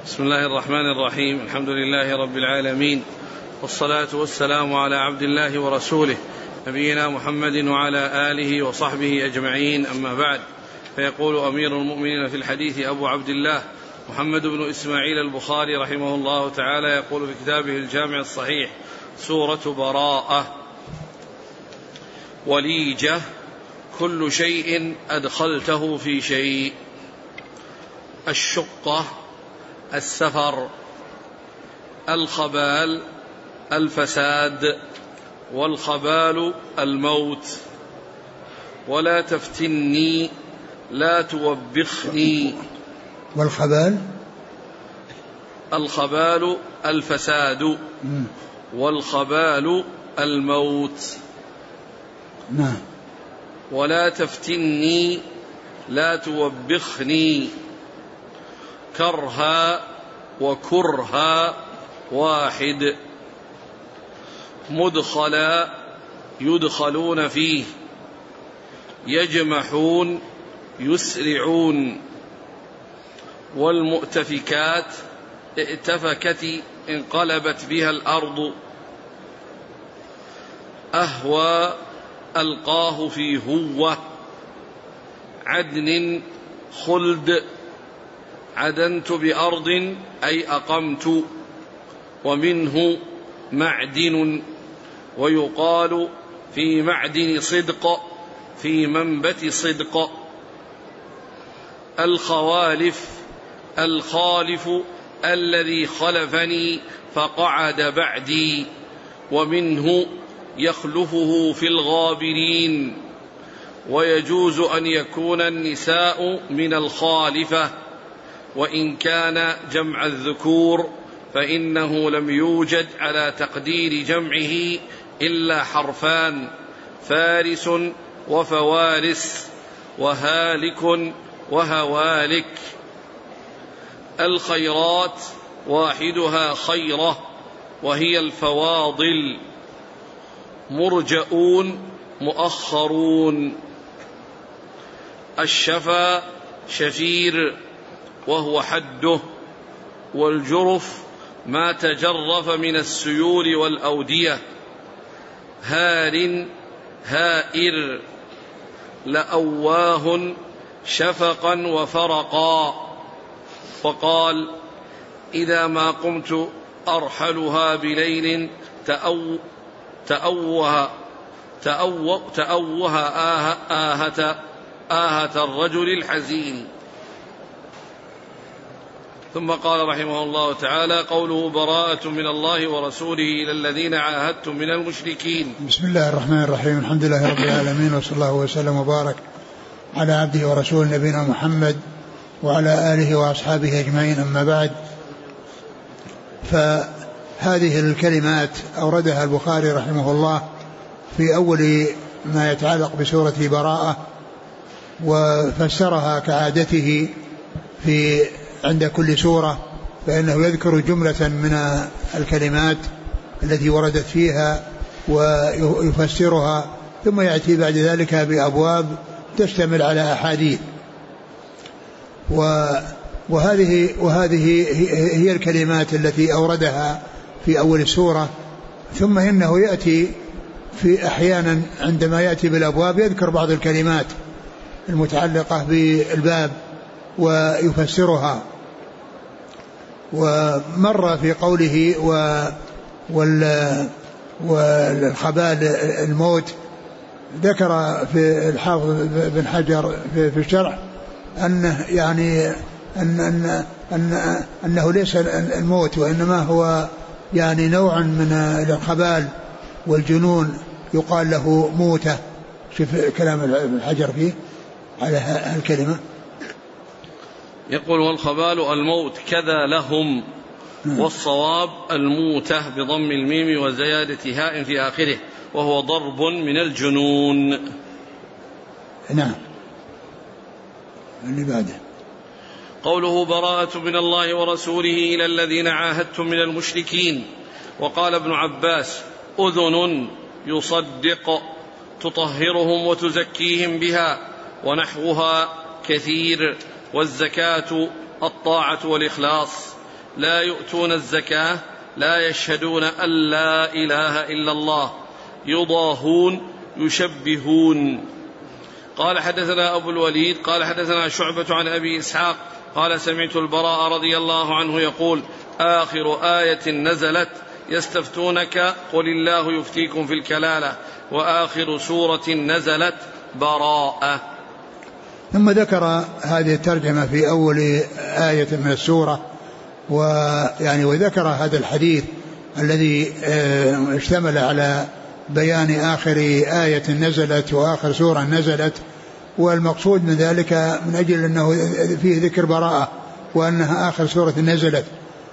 بسم الله الرحمن الرحيم. الحمد لله رب العالمين، والصلاة والسلام على عبد الله ورسوله نبينا محمد وعلى آله وصحبه أجمعين، أما بعد. فيقول أمير المؤمنين في الحديث أبو عبد الله محمد بن إسماعيل البخاري رحمه الله تعالى، يقول في كتابه الجامع الصحيح: سورة براءة. وليجة: كل شيء أدخلته في شيء. الشقة: السفر. الخبال: الفساد. والخبال: الموت. ولا تفتني لا توبخني. والخبال: الخبال الفساد. والخبال الموت. نعم. ولا تفتني لا توبخني. كرها وكرها واحد. مدخلا يدخلون فيه. يجمحون يسرعون. والمؤتفكات: ائتفكت انقلبت بها الأرض. أهوى ألقاه في هوة. عدن خلد. عدنت بأرض أي أقمت. ومنه معدن، ويقال في معدن صدق، في منبت صدق. الخوالف: الخالف الذي خلفني فقعد بعدي، ومنه يخلفه في الغابرين. ويجوز أن يكون النساء من الخالفة، وإن كان جمع الذكور فإنه لم يوجد على تقدير جمعه إلا حرفان: فارس وفوارس، وهالك وهوالك. الخيرات: واحدها خيرة وهي الفواضل. مرجؤون مؤخرون. الشفا شفير وهو حده. والجرف ما تجرف من السيول والأودية. هار هائر. لأواه شفقا وفرقا. وقال: إذا ما قمت أرحلها بليل تأوه آهة الرجل الحزين. ثم قال رحمه الله تعالى: قوله براءة من الله ورسوله إلى الذين عاهدتم من المشركين. بسم الله الرحمن الرحيم. الحمد لله رب العالمين، وصلى الله وسلم وبارك على عبده ورسوله نبينا محمد وعلى آله وأصحابه أجمعين، أما بعد. فهذه الكلمات أوردها البخاري رحمه الله في أول ما يتعلق بسورة براءة، وفسرها كعادته في عند كل سورة، فإنه يذكر جملة من الكلمات التي وردت فيها ويفسرها، ثم يأتي بعد ذلك بأبواب تشتمل على أحاديث. وهذه هي الكلمات التي أوردها في أول السورة. ثم إنه يأتي في أحيانا عندما يأتي بالأبواب يذكر بعض الكلمات المتعلقة بالباب ويفسرها. ومر في قوله والخبال الموت، ذكر في الحافظ بن حجر في الشرح أنه يعني أنه ليس الموت، وإنما هو يعني نوع من الخبال والجنون يقال له موتة. شوف كلام ابن حجر فيه على الكلمة. يقول: والخبال الموت كذا لهم، والصواب الموتة بضم الميم وزيادة هاء في آخره، وهو ضرب من الجنون. نعم. اللي بعده: قوله براءة من الله ورسوله إلى الذين عاهدتم من المشركين. وقال ابن عباس: أذن يصدق تطهرهم وتزكيهم بها، ونحوها كثير. والزكاة الطاعة والإخلاص. لا يؤتون الزكاة لا يشهدون أن لا إله إلا الله يضاهون يشبهون. قال حدثنا أبو الوليد قال حدثنا شعبة عن أبي إسحاق قال سمعت البراء رضي الله عنه يقول آخر آية نزلت يستفتونك قل الله يفتيكم في الكلالة وآخر سورة نزلت براءة. ثم ذكر هذه الترجمة في أول آية من السورة وذكر هذا الحديث الذي اشتمل على بيان آخر آية نزلت وآخر سورة نزلت، والمقصود من ذلك من أجل أنه فيه ذكر براءة وأنها آخر سورة نزلت.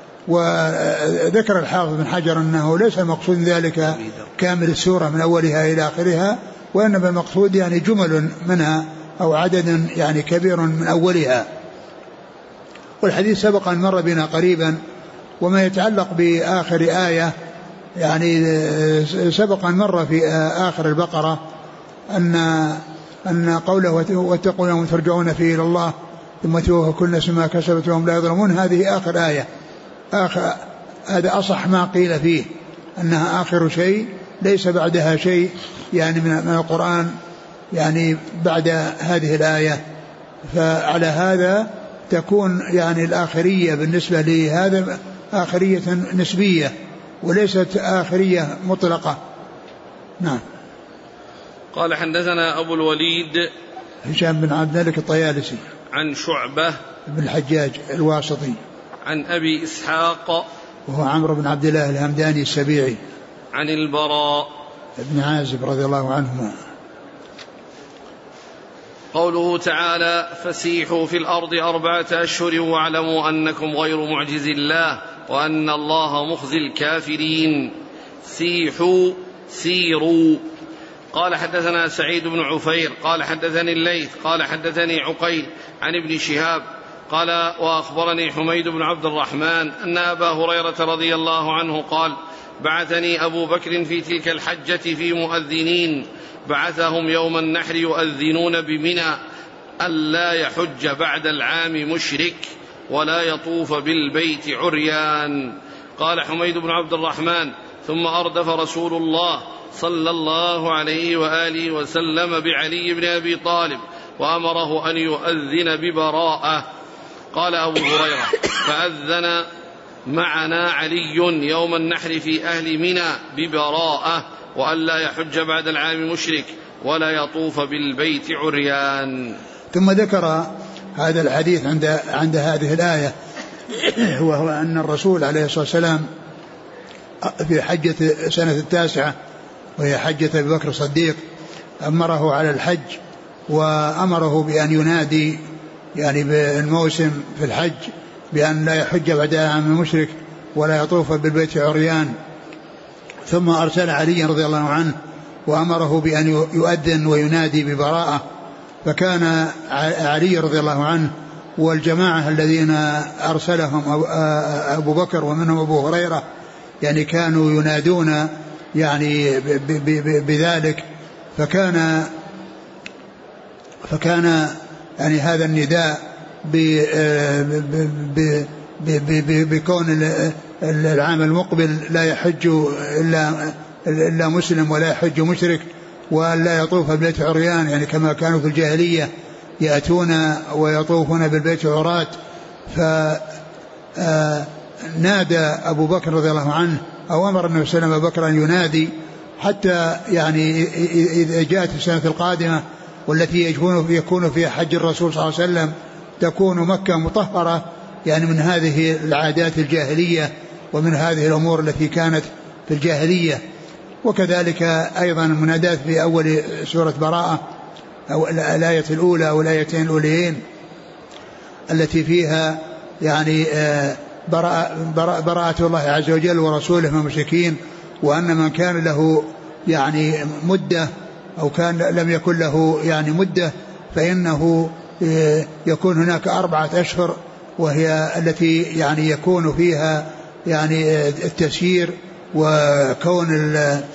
وذكر الحافظ بن حجر أنه ليس المقصود من ذلك كامل السورة من أولها إلى آخرها، وإنما المقصود يعني جمل منها أو عدد يعني كبير من أولها. والحديث سبق أن مر بنا قريبا. وما يتعلق بآخر آية يعني سبق أن مر في آخر البقرة أن قوله واتقوا يوم ترجعون فيه إلى الله ثم توفى كل نفس ما كسبت وهم لا يظلمون، هذه آخر آية. هذا أصح ما قيل فيه أنها آخر شيء ليس بعدها شيء يعني من القرآن يعني بعد هذه الآية. فعلى هذا تكون يعني الآخرية بالنسبة لهذا آخرية نسبية وليست آخرية مطلقة. نعم. قال حدثنا أبو الوليد هشام بن عبد الملك الطيالسي عن شعبة بن الحجاج الواسطي عن أبي إسحاق وهو عمرو بن عبد الله الهمداني السبيعي عن البراء بن عازب رضي الله عنهما. قوله تعالى فسيحوا في الأرض 4 أشهر واعلموا أنكم غير معجز الله وأن الله مخزي الكافرين. سيحوا سيروا. قال حدثنا سعيد بن عفير قال حدثني الليث قال حدثني عقيل عن ابن شهاب قال وأخبرني حميد بن عبد الرحمن أن أبا هريرة رضي الله عنه قال بعثني أبو بكر في تلك الحجة في مؤذنين بعثهم يوم النحر يؤذنون بمنى ألا يحج بعد العام مشرك ولا يطوف بالبيت عريان. قال حميد بن عبد الرحمن ثم أردف رسول الله صلى الله عليه وآله وسلم بعلي بن أبي طالب وأمره أن يؤذن ببراءة. قال أبو هريرة فأذن معنا علي يوم النحر في أهل منى ببراءة وألا يحج بعد العام مشرك ولا يطوف بالبيت عريان. ثم ذكر هذا الحديث عند هذه الآية وهو أن الرسول عليه الصلاة والسلام في حجة سنة 9 وهي حجة أبي بكر الصديق أمره على الحج وأمره بأن ينادي يعني بالموسم في الحج بأن لا يحج بعد العام المشرك ولا يطوف بالبيت عريان. ثم أرسل علي رضي الله عنه وأمره بأن يؤذن وينادي ببراءة. فكان علي رضي الله عنه والجماعة الذين أرسلهم أبو بكر ومنهم أبو هريرة يعني كانوا ينادون يعني بذلك. فكان يعني هذا النداء بكون العام المقبل لا يحج إلا مسلم ولا يحج مشرك ولا يطوف بالبيت عريان يعني كما كانوا في الجاهلية يأتون ويطوفون بالبيت عراة. فنادى أبو بكر رضي الله عنه أو أمر النبي صلى الله عليه وسلم أبو بكر أن ينادي حتى يعني إذا جاءت السنة القادمة والتي يكون فيها حج الرسول صلى الله عليه وسلم تكون مكة مطهرة يعني من هذه العادات الجاهلية ومن هذه الأمور التي كانت في الجاهلية. وكذلك أيضا المنادات في أول سورة براءة أو الآية الأولى أو الآيتين الأوليين التي فيها يعني براءة الله عز وجل ورسوله من المشركين، وأن من كان له يعني مدة أو كان لم يكن له يعني مدة فإنه يكون هناك 4 أشهر وهي التي يعني يكون فيها يعني التسيير وكون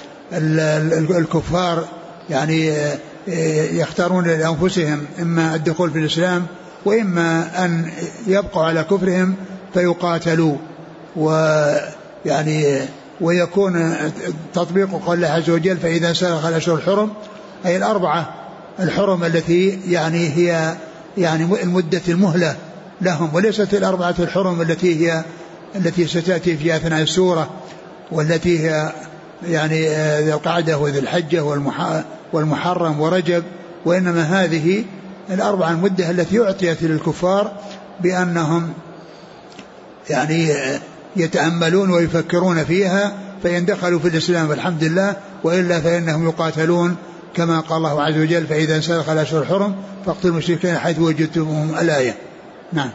الكفار يعني يختارون لأنفسهم إما الدخول في الإسلام وإما أن يبقوا على كفرهم فيقاتلوا ويعني ويكون تطبيق قول الله عز وجل فإذا سلخ الأشهر الحرم، أي الأربعة الحرم التي يعني هي يعني المدة المهلة لهم، وليست الأربعة الحرم التي ستأتي في أثناء السورة، والتي هي يعني ذي القعدة وذي الحجة والمحرم ورجب، وإنما هذه الأربعة المدة التي أعطيت للكفار بأنهم يعني يتأملون ويفكرون فيها، فإن دخلوا في الإسلام والحمد لله، وإلا فإنهم يقاتلون كما قال الله عز وجل فإذا انسلخ الأشهر الحرم فاقتلوا المشركين حيث وجدتموهم الآية. نعم.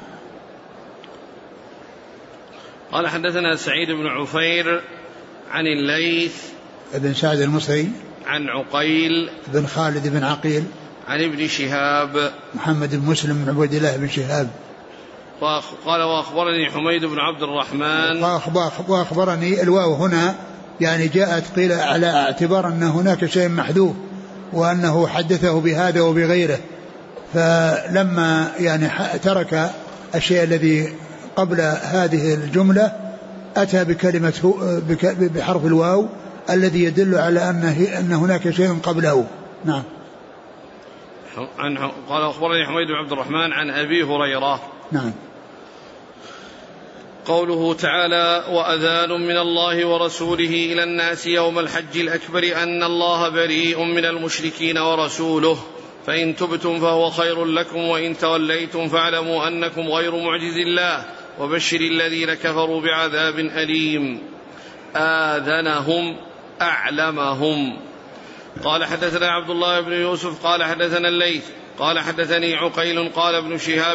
قال حدثنا سعيد بن عفير عن الليث بن سعد المصري عن عقيل بن خالد بن عقيل عن ابن شهاب محمد بن مسلم بن عبد الله بن شهاب قال وأخبرني حميد بن عبد الرحمن. وأخبرني الواو هنا يعني جاءت قيل على اعتبار أن هناك شيء محذوف وأنه حدثه بهذا وبغيره، فلما يعني ترك الشيء الذي قبل هذه الجملة أتى بكلمة بحرف الواو الذي يدل على أن هناك شيء قبله. نعم. قال أخبرني حميد بن عبد الرحمن عن أبي هريرة. نعم. قوله تعالى وأذان من الله ورسوله إلى الناس يوم الحج الأكبر أن الله بريء من المشركين ورسوله فإن تبتم فهو خير لكم وإن توليتم فاعلموا أنكم غير معجز الله وبشر الذين كفروا بعذاب أليم. آذنهم أعلمهم. قال حدثنا عبد الله بن يوسف قال حدثنا الليث قال حدثني عقيل قال ابن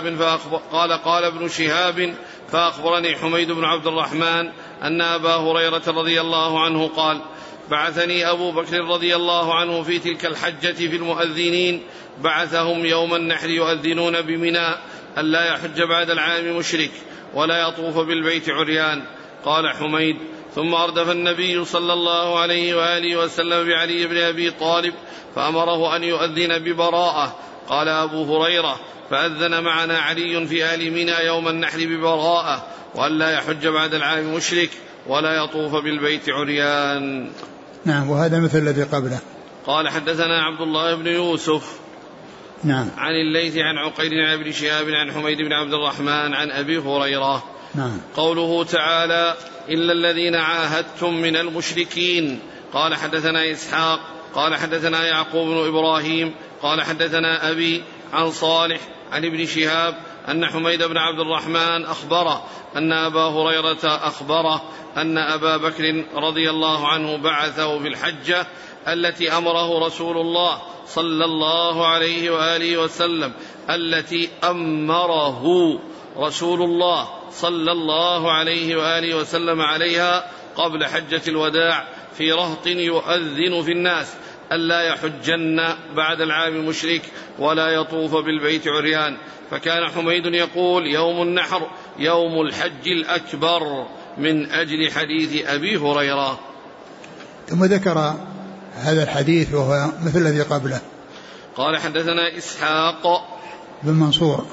شهاب فأخبرني حميد بن عبد الرحمن أن أبا هريرة رضي الله عنه قال بعثني أبو بكر رضي الله عنه في تلك الحجة في المؤذنين، بعثهم يوم النحر يؤذنون بمنى ألا يحج بعد العام مشرك ولا يطوف بالبيت عريان. قال حميد ثم أردف النبي صلى الله عليه وآله وسلم بعلي بن أبي طالب فأمره أن يؤذن ببراءة. قال أبو هريرة فأذن معنا علي في آل منى يوم النحر ببراءة وألا يحج بعد العام مشرك ولا يطوف بالبيت عريان. نعم. وهذا مثل الذي قبله. قال حدثنا عبد الله بن يوسف. نعم. عن الليث عن عقيل عن ابن شهاب عن حميد بن عبد الرحمن عن أبي هريرة. نعم. قوله تعالى إلا الذين عاهدتم من المشركين. قال حدثنا إسحاق قال حدثنا يعقوب بن إبراهيم قال حدثنا أبي عن صالح عن ابن شهاب أن حميد بن عبد الرحمن أخبره أن أبا هريرة أخبره أن أبا بكر رضي الله عنه بعثه في الحجة التي أمره رسول الله صلى الله عليه وآله وسلم التي أمره رسول الله صلى الله عليه وآله وسلم عليها قبل حجة الوداع في رهط يؤذن في الناس ألا يحجن بعد العام مشرك ولا يطوف بالبيت عريان. فكان حميد يقول يوم النحر يوم الحج الأكبر من أجل حديث أبي هريرة. ثم ذكر هذا الحديث وهو مثل الذي قبله. قال حدثنا إسحاق بن منصور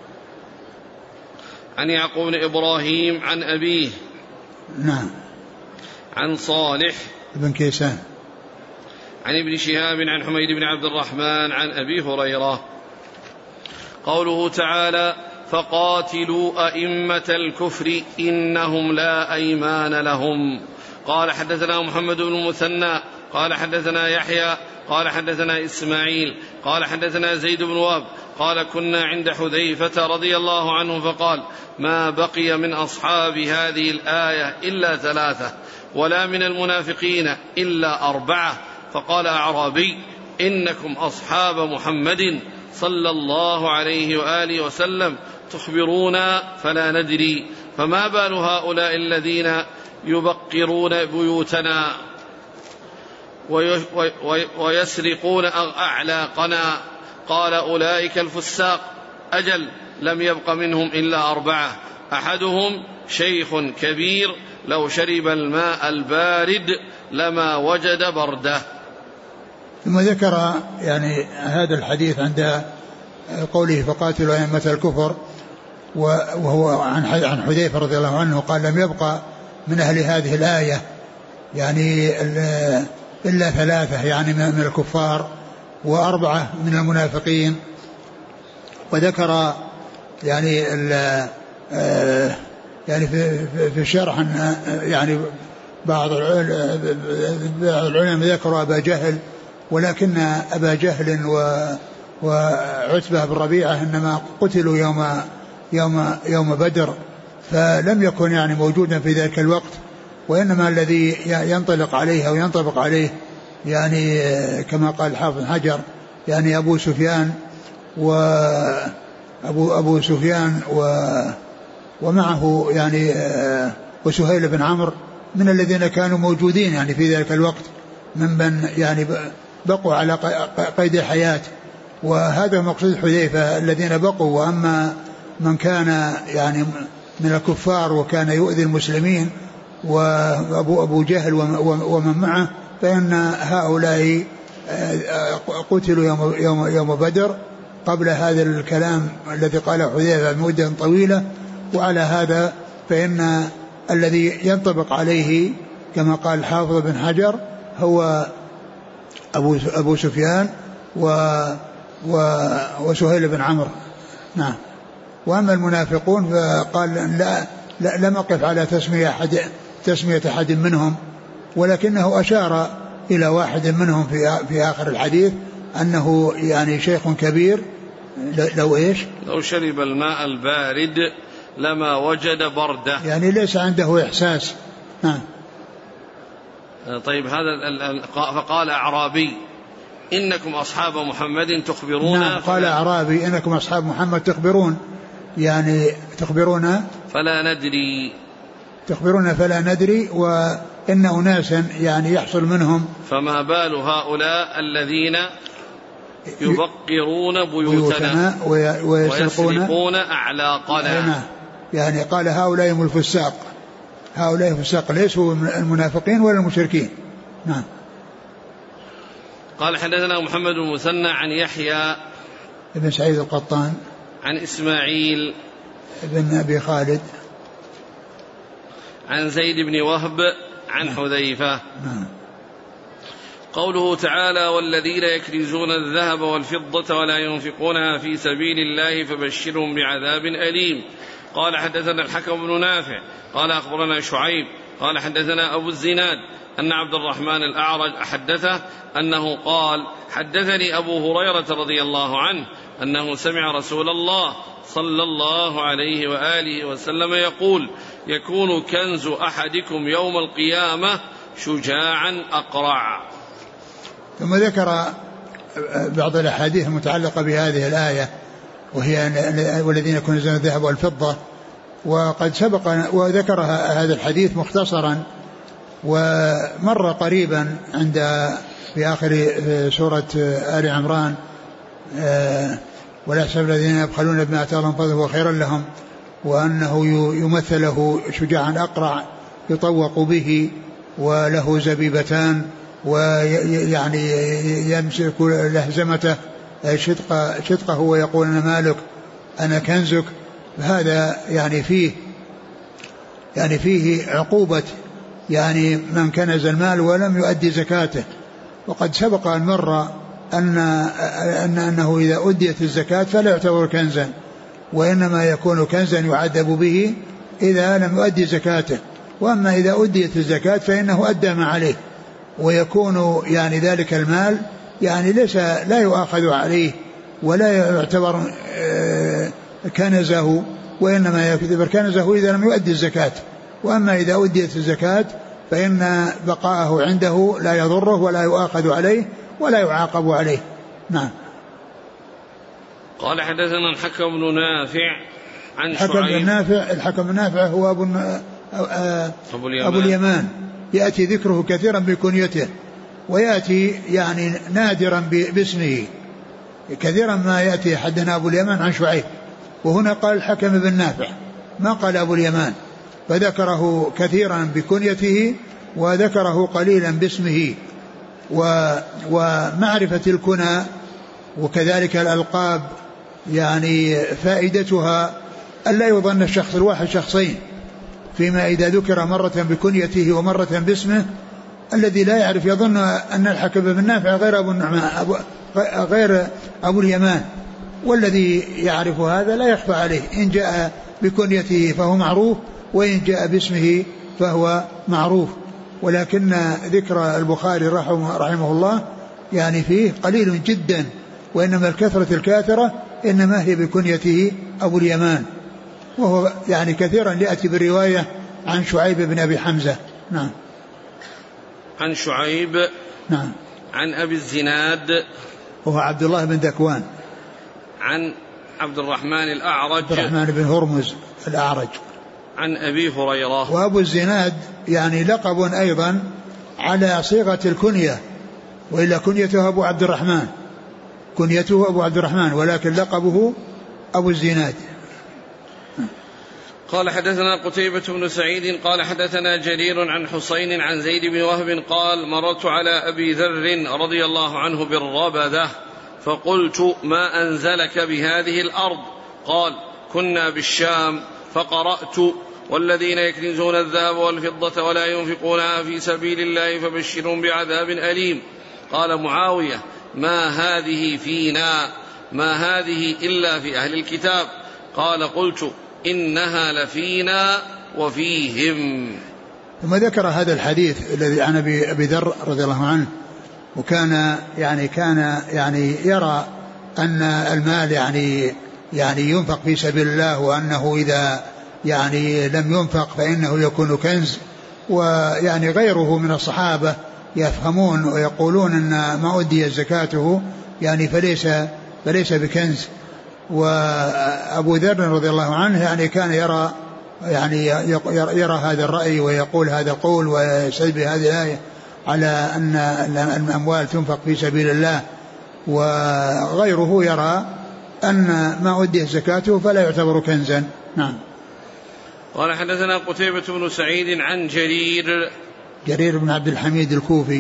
عن يعقوب بن إبراهيم عن أبيه. نعم. عن صالح بن كيسان عن ابن شهاب عن حميد بن عبد الرحمن عن أبي هريرة. قوله تعالى فقاتلوا أئمة الكفر إنهم لا أيمان لهم. قال حدثنا محمد بن المثنى قال حدثنا يحيى قال حدثنا إسماعيل قال حدثنا زيد بن وهب قال كنا عند حذيفة رضي الله عنه فقال ما بقي من أصحاب هذه الآية إلا 3 ولا من المنافقين إلا 4. فقال أعرابي إنكم أصحاب محمد صلى الله عليه وآله وسلم تخبرونا فلا ندري فما بال هؤلاء الذين يبقرون بيوتنا ويسرقون أعلاقنا. قال أولئك الفساق. أجل لم يبق منهم إلا 4 أحدهم شيخ كبير لو شرب الماء البارد لما وجد برده. ثم ذكر يعني هذا الحديث عند قوله فقاتلوا أئمة الكفر وهو عن حذيفة رضي الله عنه قال لم يبقى من أهل هذه الآية يعني إلا 3 يعني من الكفار و4 من المنافقين. وذكر يعني يعني في الشرح يعني بعض العلماء ذكروا أبا جهل، ولكن أبا جهل وعتبة بن ربيعة إنما قتلوا يوم بدر، فلم يكن يعني موجودا في ذلك الوقت، وإنما الذي ينطلق عليه أو ينطبق عليه يعني كما قال الحافظ بن حجر يعني أبو سفيان ومعه يعني وسهيل بن عمرو من الذين كانوا موجودين يعني في ذلك الوقت ممن يعني بقوا على قيد الحياة. وهذا مقصود حذيفة الذين بقوا، وأما من كان يعني من الكفار وكان يؤذي المسلمين وأبو جهل ومن معه فإن هؤلاء قتلوا يوم بدر قبل هذا الكلام الذي قاله حذيفة مدة طويلة. وعلى هذا فإن الذي ينطبق عليه كما قال الحافظ بن حجر هو أبو سفيان وسهيل بن عمرو. نعم. وأما المنافقون فقال لا لم أقف على تسمية أحد منهم، ولكنه أشار إلى واحد منهم في آخر الحديث أنه يعني شيخ كبير لو شرب الماء البارد لما وجد برده، يعني ليس عنده إحساس. طيب هذا فقال أعرابي إنكم أصحاب محمد تخبرون. نعم قال أعرابي إنكم أصحاب محمد تخبرون، يعني تخبرون فلا ندري وإن أناسا يعني يحصل منهم. فما بال هؤلاء الذين يبقرون بيوتنا ويسرقون أعلاقنا. يعني قال هؤلاء هم الفساق، هؤلاء الفساق ليسوا المنافقين ولا المشركين. نعم. قال حدثنا محمد بن المثنى عن يحيى ابن سعيد القطان عن إسماعيل ابن أبي خالد عن زيد بن وهب عن حذيفة. قوله تعالى والذين يكنزون الذهب والفضة ولا ينفقونها في سبيل الله فبشرهم بعذاب أليم. قال حدثنا الحكم بن نافع قال أخبرنا شعيب قال حدثنا أبو الزناد أن عبد الرحمن الأعرج حدثه أنه قال حدثني أبو هريرة رضي الله عنه أنه سمع رسول الله صلى الله عليه وآله وسلم يقول يكون كنز أحدكم يوم القيامة شجاعا أقرع. ثم ذكر بعض الأحاديث المتعلقة بهذه الآية وهي والذين يكنزون الذهب والفضة، وقد سبق وذكر هذا الحديث مختصرا ومر قريبا عند في آخر سورة آل عمران ولا يحسب الذين يبخلون بما آتاهم الله فضله خيرا لهم وأنه يمثله شجاعا أقرع يطوق به وله زبيبتان ويعني يمسك لهزمته شدقه ويقول أنا مالك أنا كنزك. هذا يعني فيه عقوبة يعني من كنز المال ولم يؤدي زكاته. وقد سبق أن مر أنه إذا أديت الزكاة فلا يعتبر كنزا، وإنما يكون كنزا يعذب به إذا لم يؤدي زكاته، وأما إذا أديت الزكاة فإنه أدى ما عليه ويكون يعني ذلك المال يعني ليس لا يؤاخذ عليه ولا يعتبر كنزه، وإنما يعتبر كنزه إذا لم يؤدي الزكاة. وأما إذا أديت الزكاة فإن بقاءه عنده لا يضره ولا يؤاخذ عليه ولا يعاقب عليه. نعم. قال حدثنا الحكم بن نافع عن شعيب. الحكم بن نافع هو أبو اليمان يأتي ذكره كثيرا بكنيته ويأتي يعني نادرا باسمه، كثيرا ما يأتي حدنا أبو اليمان عن شعيب، وهنا قال الحكم بن نافع ما قال أبو اليمان، فذكره كثيرا بكنيته وذكره قليلا باسمه. ومعرفة الكنى وكذلك الألقاب يعني فائدتها ألا يظن الشخص الواحد شخصين، فيما إذا ذكر مرة بكنيته ومرة باسمه، الذي لا يعرف يظن أن الحكم بن نافع غير أبو اليمان، والذي يعرف هذا لا يخفى عليه، إن جاء بكنيته فهو معروف، وإن جاء باسمه فهو معروف. ولكن ذكر البخاري رحمه الله يعني فيه قليل جدا، وإنما الكثرة الكاثرة إنما هي بكنيته أبو اليمان، وهو يعني كثيرا يأتي بالرواية عن شعيب بن أبي حمزة. نعم. عن شعيب. نعم. عن أبي الزناد وهو عبد الله بن ذكوان. عن عبد الرحمن الأعرج. عبد الرحمن بن هرمز الأعرج. عن أبي هريرة. وأبو الزناد يعني لقب أيضا على صيغة الكنية، وإلا كنيته أبو عبد الرحمن، كنيته أبو عبد الرحمن، ولكن لقبه أبو الزناد. قال حدثنا قتيبة بن سعيد قال حدثنا جرير عن حسين عن زيد بن وهب قال مررت على أبي ذر رضي الله عنه بالربذة فقلت ما أنزلك بهذه الأرض؟ قال كنا بالشام فقرأت والذين يكنزون الذهب والفضة ولا ينفقونها في سبيل الله فبشرهم بعذاب أليم. قال معاوية ما هذه فينا، ما هذه إلا في أهل الكتاب. قال قلت إنها لفينا وفيهم. ثم ذكر هذا الحديث الذي عن أبي ذر رضي الله عنه، وكان يعني يرى أن المال يعني ينفق في سبيل الله، وأنه إذا يعني لم ينفق فإنه يكون كنز. ويعني غيره من الصحابة يفهمون ويقولون أن ما أدي زكاته يعني فليس بكنز. وأبو ذر رضي الله عنه يعني كان يرى هذا الرأي ويقول هذا القول ويستدل بهذه الآية على أن الأموال تنفق في سبيل الله، وغيره يرى أن ما أدي زكاته فلا يعتبر كنزا. نعم. قال حدثنا قتيبة بن سعيد عن جرير بن عبد الحميد الكوفي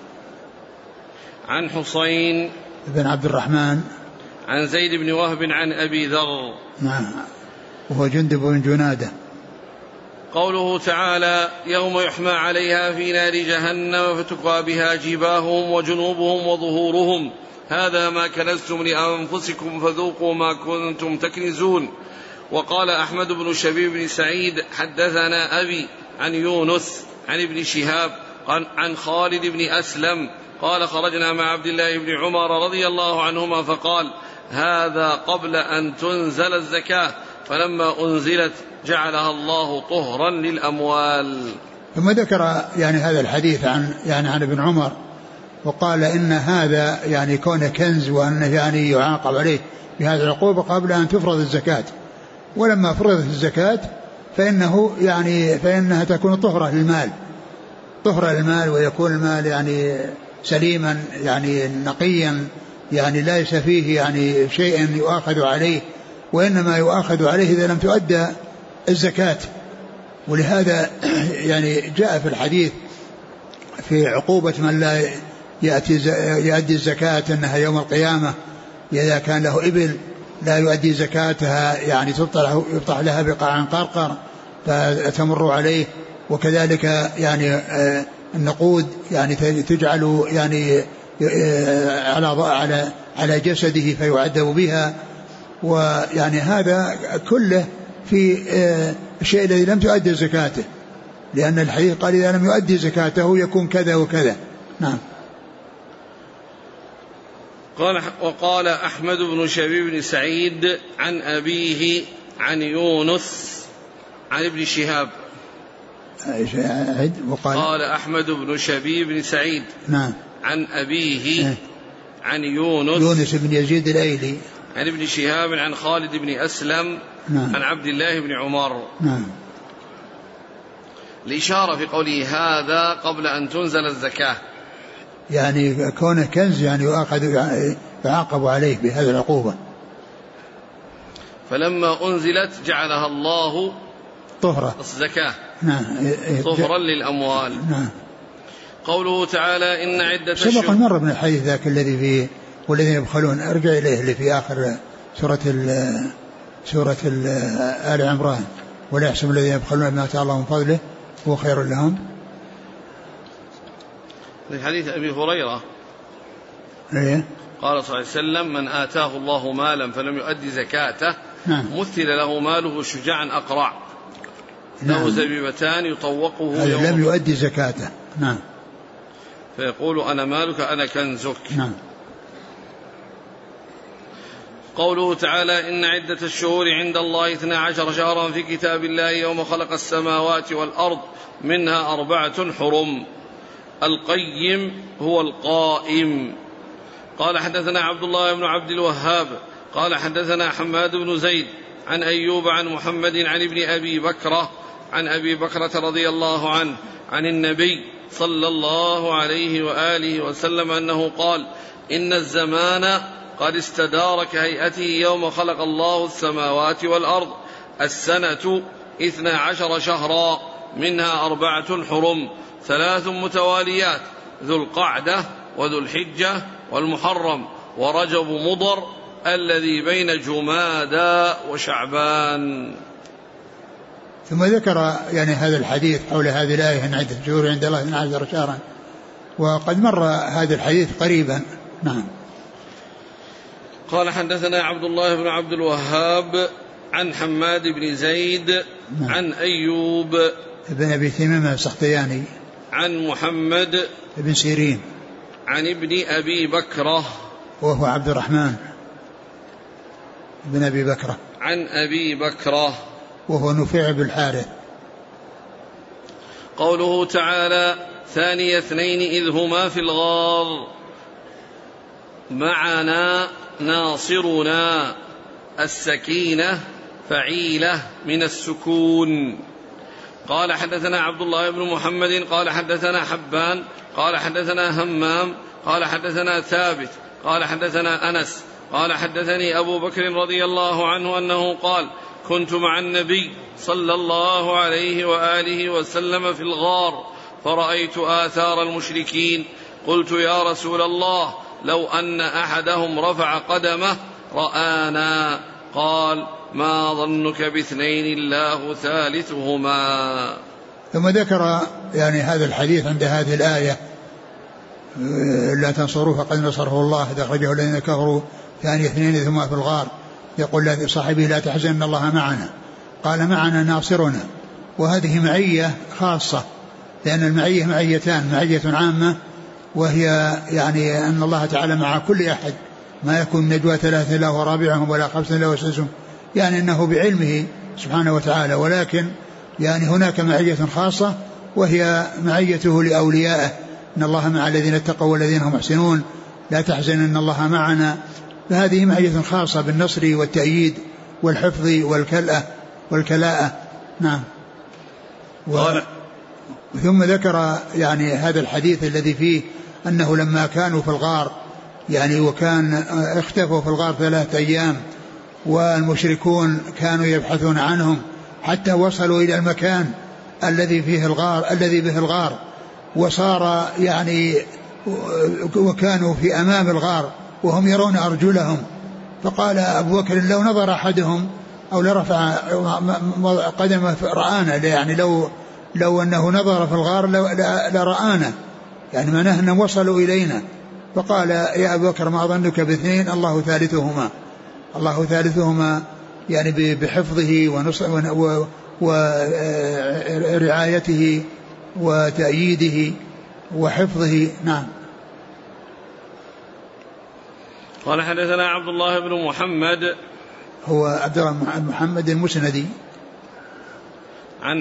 عن حسين بن عبد الرحمن عن زيد بن وهب عن أبي ذر. نعم. وهو جندب بن جنادة. قوله تعالى يوم يحمى عليها في نار جهنم فتكوى بها جباههم وجنوبهم وظهورهم هذا ما كنزتم لأنفسكم فذوقوا ما كنتم تكنزون. وقال أحمد بن شبيب بن سعيد حدثنا أبي عن يونس عن ابن شهاب عن خالد بن أسلم قال خرجنا مع عبد الله بن عمر رضي الله عنهما فقال هذا قبل أن تنزل الزكاة فلما أنزلت جعلها الله طهرا للأموال. ثم ذكر يعني هذا الحديث عن ابن عمر، وقال إن هذا يعني كون كنز، وأنه يعني يعاقب عليه بهذه العقوبة قبل أن تفرض الزكاة، ولما فرضت الزكاة فإنها تكون طهرة للمال، ويكون المال يعني سليما يعني نقيا، يعني ليس فيه يعني شيء يؤاخذ عليه، وإنما يؤاخذ عليه إذا لم تؤدى الزكاة. ولهذا يعني جاء في الحديث في عقوبة من لا يؤدي الزكاة أنها يوم القيامة إذا كان له إبل لا يؤدي زكاتها يعني يفتح لها بقاع قرقر فتمر عليه، وكذلك يعني النقود يعني تجعل يعني على جسده فيعذب بها. ويعني هذا كله في الشيء الذي لم تؤدي زكاته، لأن الحديث قال إذا لم يؤدي زكاته يكون كذا وكذا. نعم. وقال أحمد بن شبيب بن سعيد عن أبيه عن يونس عن ابن شهاب. قال أحمد بن شبيب بن سعيد نعم عن أبيه عن يونس بن يزيد الأيلي عن ابن شهاب عن خالد بن أسلم نعم. عن عبد الله بن عمر. نعم. الإشارة في قوله هذا قبل أن تنزل الزكاة، يعني كونه كنز يعني يعاقب عليه بهذه العقوبة. فلما أنزلت جعلها الله طهرة الزكاة. نعم. طهرا للأموال. نعم. قوله تعالى إن عدة سبق مرة من الحديث ذاك الذي فيه والذين يبخلون، ارجع إليه اللي في آخر سورة آل عمران ولا يحسب الذين يبخلون بما آتاهم الله من فضله هو خير لهم. في حديث أبي هريرة إيه؟ قال صلى الله عليه وسلم من آتاه الله مالا فلم يؤدي زكاته مثل له ماله شجاعا أقرع له زبيبتان يطوقه لم يؤدي زكاته. نعم. فيقول أنا مالك أنا كنزك. نعم. قوله تعالى إن عدة الشهور عند الله 12 شهرا في كتاب الله يوم خلق السماوات والأرض منها 4 حرم. القيم هو القائم. قال حدثنا عبد الله بن عبد الوهاب قال حدثنا حماد بن زيد عن أيوب عن محمد عن ابن أبي بكرة عن أبي بكرة رضي الله عنه عن النبي صلى الله عليه وآله وسلم أنه قال إن الزمان قد استدار كهيئته يوم خلق الله السماوات والأرض السنة 12 شهرا منها 4 حرم 3 متواليات ذو القعدة وذو الحجة والمحرم ورجب مضر الذي بين جمادى وشعبان. ثم ذكر يعني هذا الحديث حول هذه الآية أن عدة الشهور عند الله 12 شهرا وقد مر هذا الحديث قريبا. نعم. قال حدثنا عبد الله بن عبد الوهاب عن حماد بن زيد عن أيوب ابن أبي تميم السختياني عن محمد بن سيرين عن ابن أبي بكرة وهو عبد الرحمن بن أبي بكرة عن أبي بكرة وهو نفيع بن الحارث. قوله تعالى ثاني اثنين إذ هما في الغار معنا ناصرنا السكينة فعيلة من السكون. قال حدثنا عبد الله بن محمد قال حدثنا حبان قال حدثنا همام قال حدثنا ثابت قال حدثنا أنس قال حدثني أبو بكر رضي الله عنه أنه قال كنت مع النبي صلى الله عليه وآله وسلم في الغار فرأيت آثار المشركين قلت يا رسول الله لو أن أحدهم رفع قدمه رآنا. قال ما ظنك باثنين الله ثالثهما. ثم ذكر يعني هذا الحديث عند هذه الآية لا تنصروه فقد نصره الله إذا أخرجه الذين كفروا ثاني اثنين إذ هما في الغار يقول لصاحبه لا تحزن إن الله معنا. قال معنا ناصرنا وهذه معية خاصة لأن المعية معيتان معية عامة وهي يعني أن الله تعالى مع كل أحد ما يكون نجوى 3 إلا هو رابعهم ولا 5 إلا هو سادسهم يعني أنه بعلمه سبحانه وتعالى ولكن يعني هناك معية خاصة وهي معيته لأوليائه إن الله مع الذين اتقوا والذين هم محسنون لا تحزن إن الله معنا. فهذه معية خاصة بالنصر والتأييد والحفظ والكلاءة. نعم. ثم ذكر يعني هذا الحديث الذي فيه أنه لما كانوا في الغار يعني وكان اختفوا في الغار 3 أيام والمشركون كانوا يبحثون عنهم حتى وصلوا إلى المكان الذي به الغار وصار يعني وكانوا في أمام الغار وهم يرون أرجلهم. فقال أبو بكر لو نظر أحدهم أو لرفع قدمه رآنا يعني لو أنه نظر في الغار لرآنا يعني معناه أنهم وصلوا إلينا. فقال يا أبو بكر ما ظنك باثنين الله ثالثهما يعني بحفظه ورعايته وتأييده وحفظه. نعم. قال حدثنا عبد الله بن محمد هو عبد الله بن محمد المسندي عن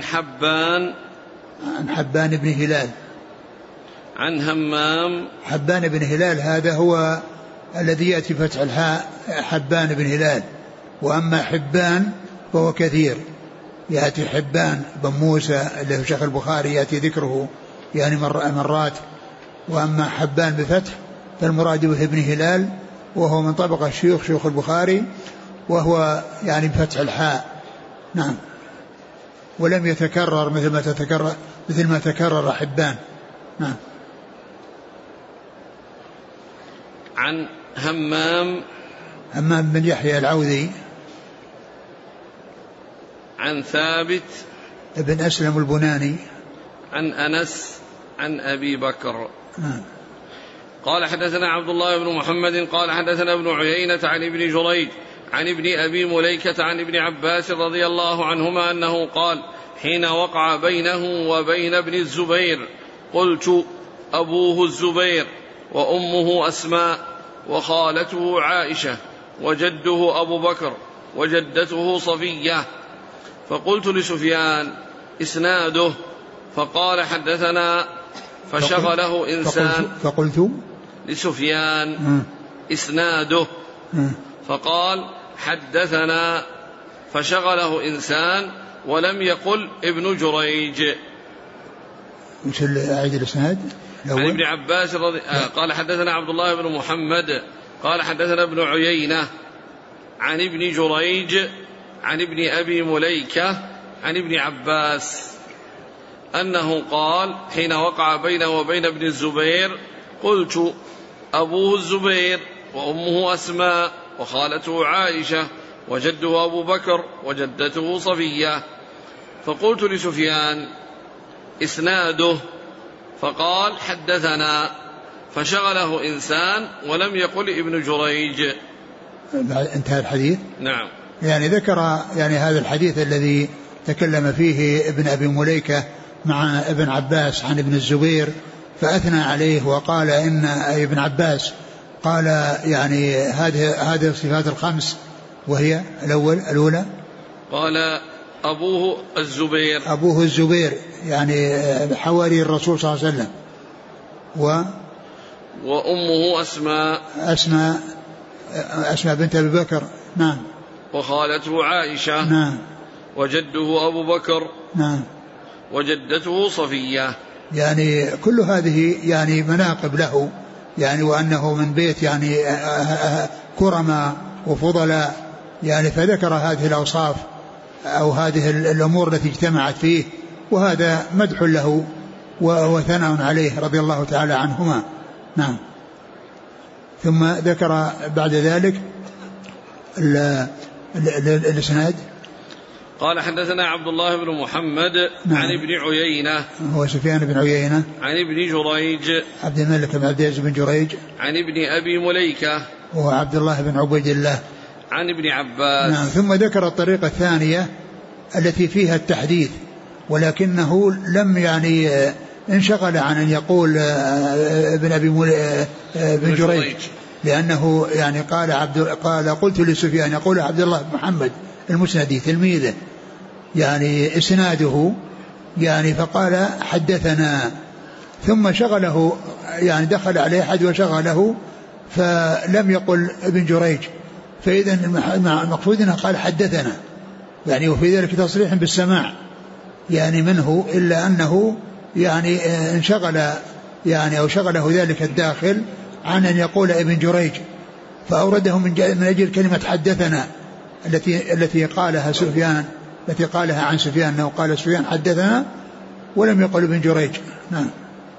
حبان بن هلال عن همام. حبان بن هلال هذا هو الذي يأتي فتح الحاء حبان بن هلال. وأما حبان فهو كثير يأتي حبان بن موسى اللي هو شيخ البخاري يأتي ذكره يعني مرات. وأما حبان بفتح فالمراد به ابن هلال وهو من طبقة شيوخ البخاري وهو يعني بفتح الحاء. نعم. ولم يتكرر مثل ما تكرر حبان. نعم. عن همام بن يحيى العوذي عن ثابت ابن أسلم البناني عن أنس عن أبي بكر. قال حدثنا عبد الله بن محمد قال حدثنا ابن عيينة عن ابن جريج عن ابن أبي مليكة عن ابن عباس رضي الله عنهما أنه قال حين وقع بينه وبين ابن الزبير قلت أبوه الزبير وأمه أسماء وخالته عائشة وجده أبو بكر وجدته صفية، فقلت لسفيان إسناده، فقال حدثنا فشغله إنسان. فقلت لسفيان إسناده فقال حدثنا فشغله إنسان ولم يقل ابن جريج. مش أعيد الإسناد عن ابن عباس قال حدثنا عبد الله بن محمد قال حدثنا ابن عيينة عن ابن جريج عن ابن أبي مليكة عن ابن عباس أنه قال حين وقع بينه وبين ابن الزبير قلت أبوه الزبير وأمه أسماء وخالته عائشة وجده أبو بكر وجدته صفية، فقلت لسفيان إسناده، فقال حدثنا فشغله إنسان ولم يقل ابن جريج. انتهى الحديث. نعم. يعني ذكر يعني هذا الحديث الذي تكلم فيه ابن أبي مليكة مع ابن عباس عن ابن الزبير، فأثنى عليه وقال إن ابن عباس قال يعني هذه الصفات الخمس، وهي الأولى قال أبوه الزبير يعني حواري الرسول صلى الله عليه وسلم، وأمه أسماء بنت أبي بكر. نعم. وخالته عائشة. نعم. وجده أبو بكر. نعم. وجدته صفية. يعني كل هذه يعني مناقب له، يعني وأنه من بيت يعني كرماء وفضلاء، يعني فذكر هذه الأوصاف أو هذه الأمور التي اجتمعت فيه، وهذا مدح له وثناء عليه رضي الله تعالى عنهما. نعم. ثم ذكر بعد ذلك الإسناد. قال حدثنا عبد الله بن محمد. نعم. عن ابن عيينة هو سفيان بن عيينة عن ابن جريج عبد الملك بن عبد العزيز بن جريج عن ابن أبي مليكة وهو عبد الله بن عبيد الله عن ابن عباس. نعم. ثم ذكر الطريقة الثانية التي فيها التحديث، ولكنه لم يعني انشغل عن أن يقول ابن أبي بن جريج، لأنه يعني قال قلت لسفيان يقول عبد الله بن محمد المسندي تلميذه يعني إسناده، يعني فقال حدثنا، ثم شغله يعني دخل عليه أحد وشغله فلم يقل ابن جريج، فإذا المقصود أنه قال حدثنا يعني، وفي ذلك تصريح بالسماع يعني منه، إلا أنه يعني انشغل يعني أو شغله ذلك الداخل عن أن يقول ابن جريج، فأورده من أجل كلمة حدثنا التي قالها سفيان، التي قالها عن سفيان أنه قال سفيان حدثنا ولم يقل ابن جريج. نعم.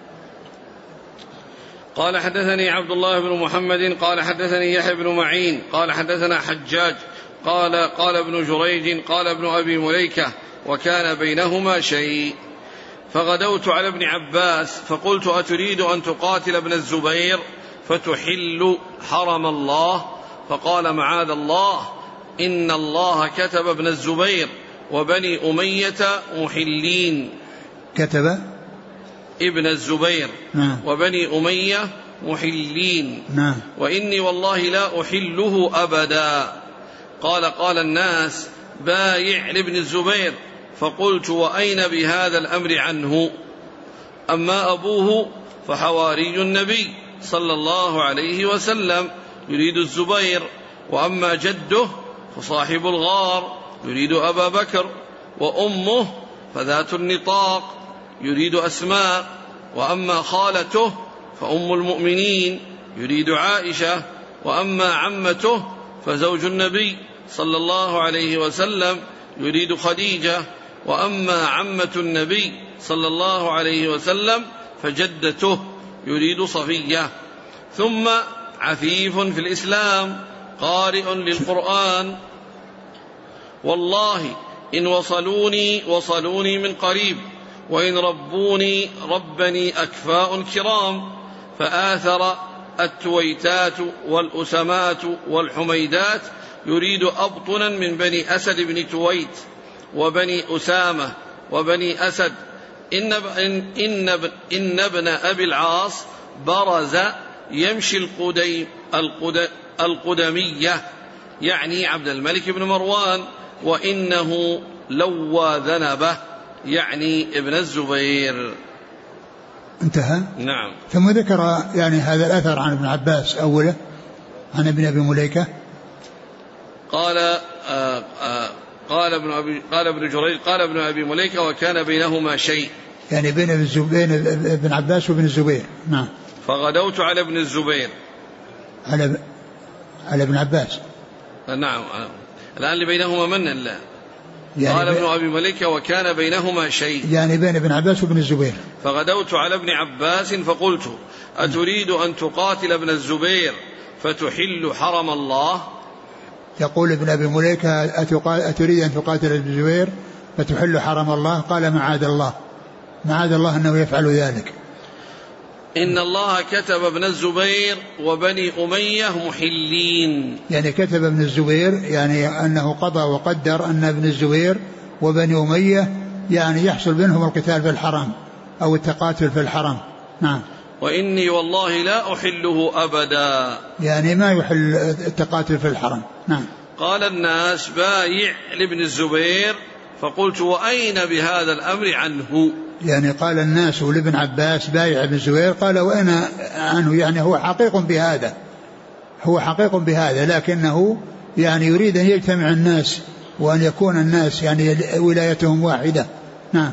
قال حدثني عبد الله بن محمد قال حدثني يحيى بن معين قال حدثنا حجاج قال ابن جريج قال ابن أبي مليكة وكان بينهما شيء، فغدوت على ابن عباس فقلت أتريد أن تقاتل ابن الزبير فتحل حرم الله؟ فقال معاذ الله، إن الله كتب ابن الزبير وبني أمية محلين. كتب ابن الزبير وبني أمية محلين. وإني والله لا أحله أبدا. قال الناس بايع لابن الزبير، فقلت وأين بهذا الأمر عنه؟ أما أبوه فحواري النبي صلى الله عليه وسلم يريد الزبير، وأما جده فصاحب الغار يريد أبا بكر، وأمه فذات النطاق يريد أسماء، وأما خالته فأم المؤمنين يريد عائشة، وأما عمته فزوج النبي صلى الله عليه وسلم يريد خديجة، وأما عمة النبي صلى الله عليه وسلم فجدته يريد صفية. ثم عفيف في الإسلام قارئ للقرآن، والله إن وصلوني من قريب، وإن ربوني ربني أكفاء كرام. فآثر التويتات والأسمات والحميدات يريد أبطنا من بني أسد بن تويت وبني أسامة وبني أسد. إن ابن أبي العاص برز يمشي القدمية، يعني عبد الملك بن مروان، وإنه لوى ذنبه، يعني ابن الزبير. انتهى. نعم. ثم ذكر يعني هذا الأثر عن ابن عباس أوله عن ابن أبي مليكة قال ابن جريج قال ابن أبي مليكة وكان بينهما شيء، يعني بين ابن عباس وابن الزبير. نعم. فغدوت على ابن الزبير على ابن عباس. نعم. الآن اللي بينهما من الله يعني قال ابن أبي مليكة وكان بينهما شيء، يعني بين ابن عباس وابن الزبير. فغدوت على ابن عباس فقلت أتريد أن تقاتل ابن الزبير فتحل حرم الله؟ يقول ابن أبي مليكة أتريد أن تقاتل ابن الزبير فتحل حرم الله؟ قال معاذ الله أنه يفعل ذلك. إن الله كتب ابن الزبير وبني أمية محلين، يعني كتب ابن الزبير يعني أنه قضى وقدر أن ابن الزبير وبني أمية يعني يحصل بينهم القتال في الحرم أو التقاتل في الحرم. نعم. وإني والله لا أحله أبدا، يعني ما يحل التقاتل في الحرم. نعم. قال الناس بايع لابن الزبير، فقلت وأين بهذا الأمر عنه؟ يعني قال الناس لابن عباس بايع ابن الزبير، قال وأين عنه؟ يعني هو حقيق بهذا لكنه يعني يريد أن يجتمع الناس وأن يكون الناس يعني ولايتهم واحدة. نعم.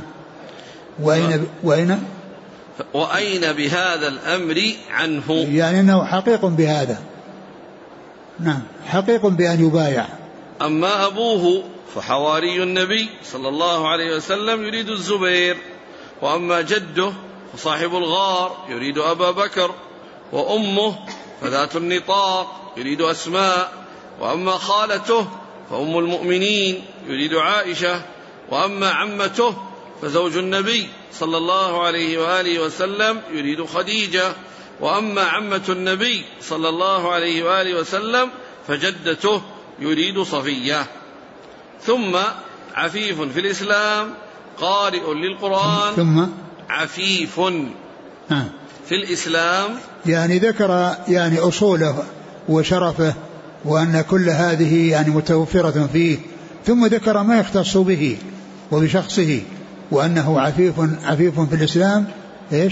وأين بهذا الأمر عنه؟ يعني أنه حقيق بهذا. نعم، حقيق بأن يبايع. أما أبوه فحواري النبي صلى الله عليه وسلم يريد الزبير، وأما جده فصاحب الغار يريد أبا بكر، وأمه فذات النطاق يريد أسماء، وأما خالته فأم المؤمنين يريد عائشة، وأما عمته فزوج النبي صلى الله عليه وآله وسلم يريد خديجة، وأما عمة النبي صلى الله عليه وآله وسلم فجدته يريد صفية. ثم عفيف في الإسلام قارئ للقرآن. ثم عفيف في الإسلام، يعني ذكر يعني أصوله وشرفه وأن كل هذه يعني متوفرة فيه، ثم ذكر ما يختص به وبشخصه وأنه عفيف في الإسلام. إيش؟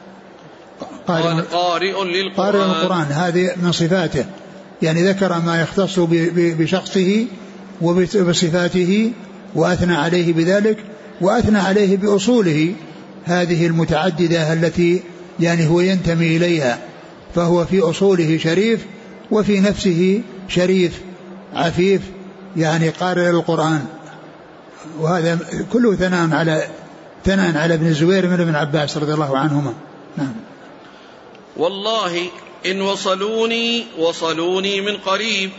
قارئ للقرآن، هذه من صفاته، يعني ذكر ما يختص بشخصه وبصفاته وأثنى عليه بذلك، وأثنى عليه بأصوله هذه المتعددة التي يعني هو ينتمي إليها، فهو في أصوله شريف وفي نفسه شريف عفيف، يعني قارئ القرآن. وهذا كله ثناء على ابن الزبير من ابن عباس رضي الله عنهما. نعم. والله إن وصلوني من قريب،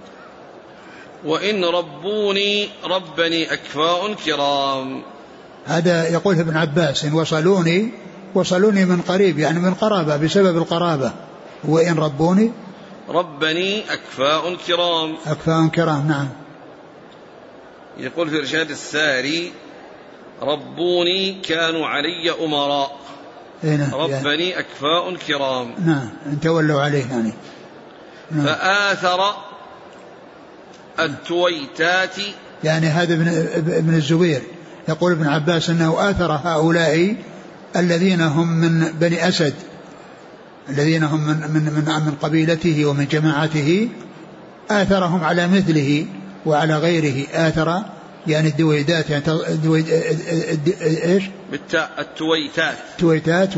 وإن ربني أكفاء كرام. هذا يقول ابن عباس إن وصلوني من قريب، يعني من قرابة بسبب القرابة، وإن ربني أكفاء كرام. نعم. يقول في إرشاد الساري ربوني كانوا علي أمراء، ربني يعني أكفاء كرام. نعم، ان تولوا عليه يعني. نعم. فآثر التويتات، يعني هذا ابن الزبير يقول ابن عباس أنه آثر هؤلاء الذين هم من بني أسد، الذين هم من قبيلته ومن جماعته، آثرهم على مثله وعلى غيره. آثر يعني الدويدات، يعني إيش؟ بالتاء التويتات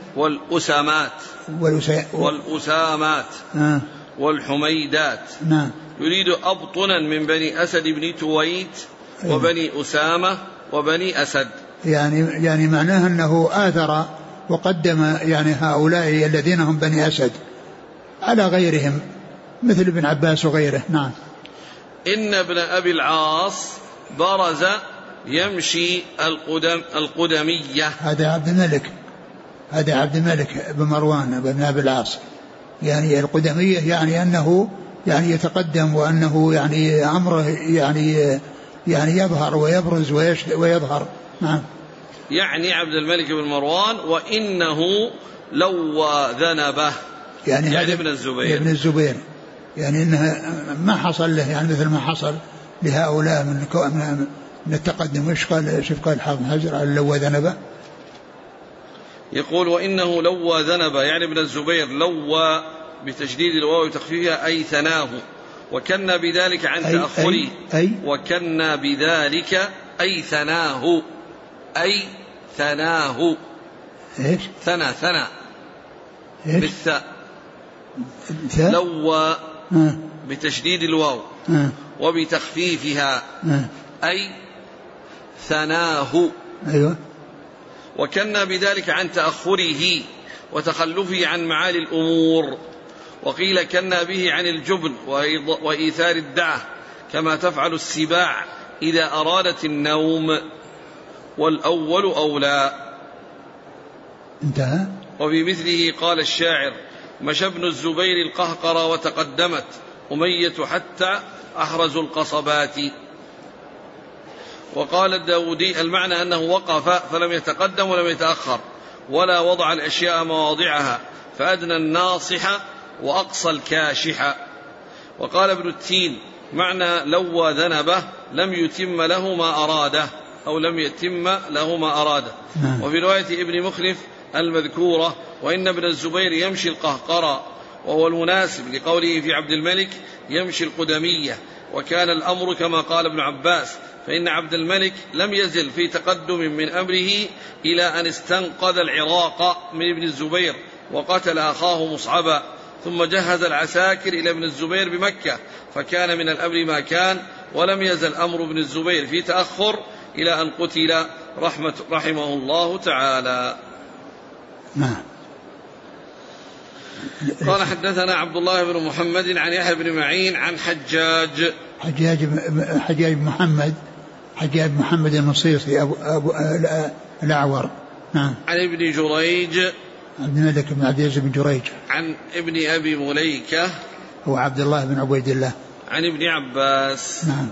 والأسامات والحميدات. نعم. يريد أبطنا من بني أسد بن تويت وبني أسامة وبني أسد. يعني معناه أنه آثر وقدم يعني هؤلاء الذين هم بني أسد على غيرهم مثل ابن عباس وغيره. نعم. إن ابن أبي العاص برز يمشي القدمية. هذا عبد الملك بن مروان بن أبي العاص. يعني القدمية يعني أنه يعني يتقدم، وأنه يعني أمره يعني يظهر ويبرز ويظهر. نعم. يعني عبد الملك بن مروان وإنه لوى ذنبه، يعني ابن الزبير، يعني إنه ما حصل له يعني مثل ما حصل لهؤلاء من التقدم. وش قال؟ شوف قال حافظ حجر على لوى ذنبه، يقول وإنه لوى ذنبه يعني ابن الزبير، لوى بتشديد الواو وتخفيفها أي ثناه، وكنا بذلك عن تأخره، وكنا بذلك أي ثناه، أي ثناه. إيش؟ ثنى بالثاء، لوى بتشديد الواو وبتخفيفها أي ثناه. أيوة. وكنا بذلك عن تأخره وتخلفه عن معالي الأمور. وقيل كنا به عن الجبن وإيثار الدعة كما تفعل السباع إذا أرادت النوم، والأول أولى. انتهى. وبمثله قال الشاعر مشى ابن الزبير القهقر وتقدمت أمية حتى أحرزوا القصبات. وقال الداودي المعنى أنه وقف فلم يتقدم ولم يتأخر ولا وضع الأشياء مواضعها، فأدنى الناصح وأقصى الكاشح. وقال ابن التين معنى لوى ذنبه لم يتم له ما أراده، أو لم يتم له ما أراده. وفي رواية ابن مخلف المذكورة وإن ابن الزبير يمشي القهقرى، وهو المناسب لقوله في عبد الملك يمشي القدمية. وكان الأمر كما قال ابن عباس، فإن عبد الملك لم يزل في تقدم من أمره إلى أن استنقذ العراق من ابن الزبير وقتل أخاه مصعبا، ثم جهز العساكر إلى ابن الزبير بمكة، فكان من الأمر ما كان، ولم يزل أمر ابن الزبير في تأخر إلى أن قتل رحمه الله تعالى. قال حدثنا عبد الله بن محمد عن يحيى بن معين عن حجاج بن محمد النصيصي أبو الأعور. نعم. عن ابن جريج عبد الملك بن عبد العزيز بن جريج. عن ابن أبي مليكة هو عبد الله بن عبيد الله. عن ابن عباس. نعم.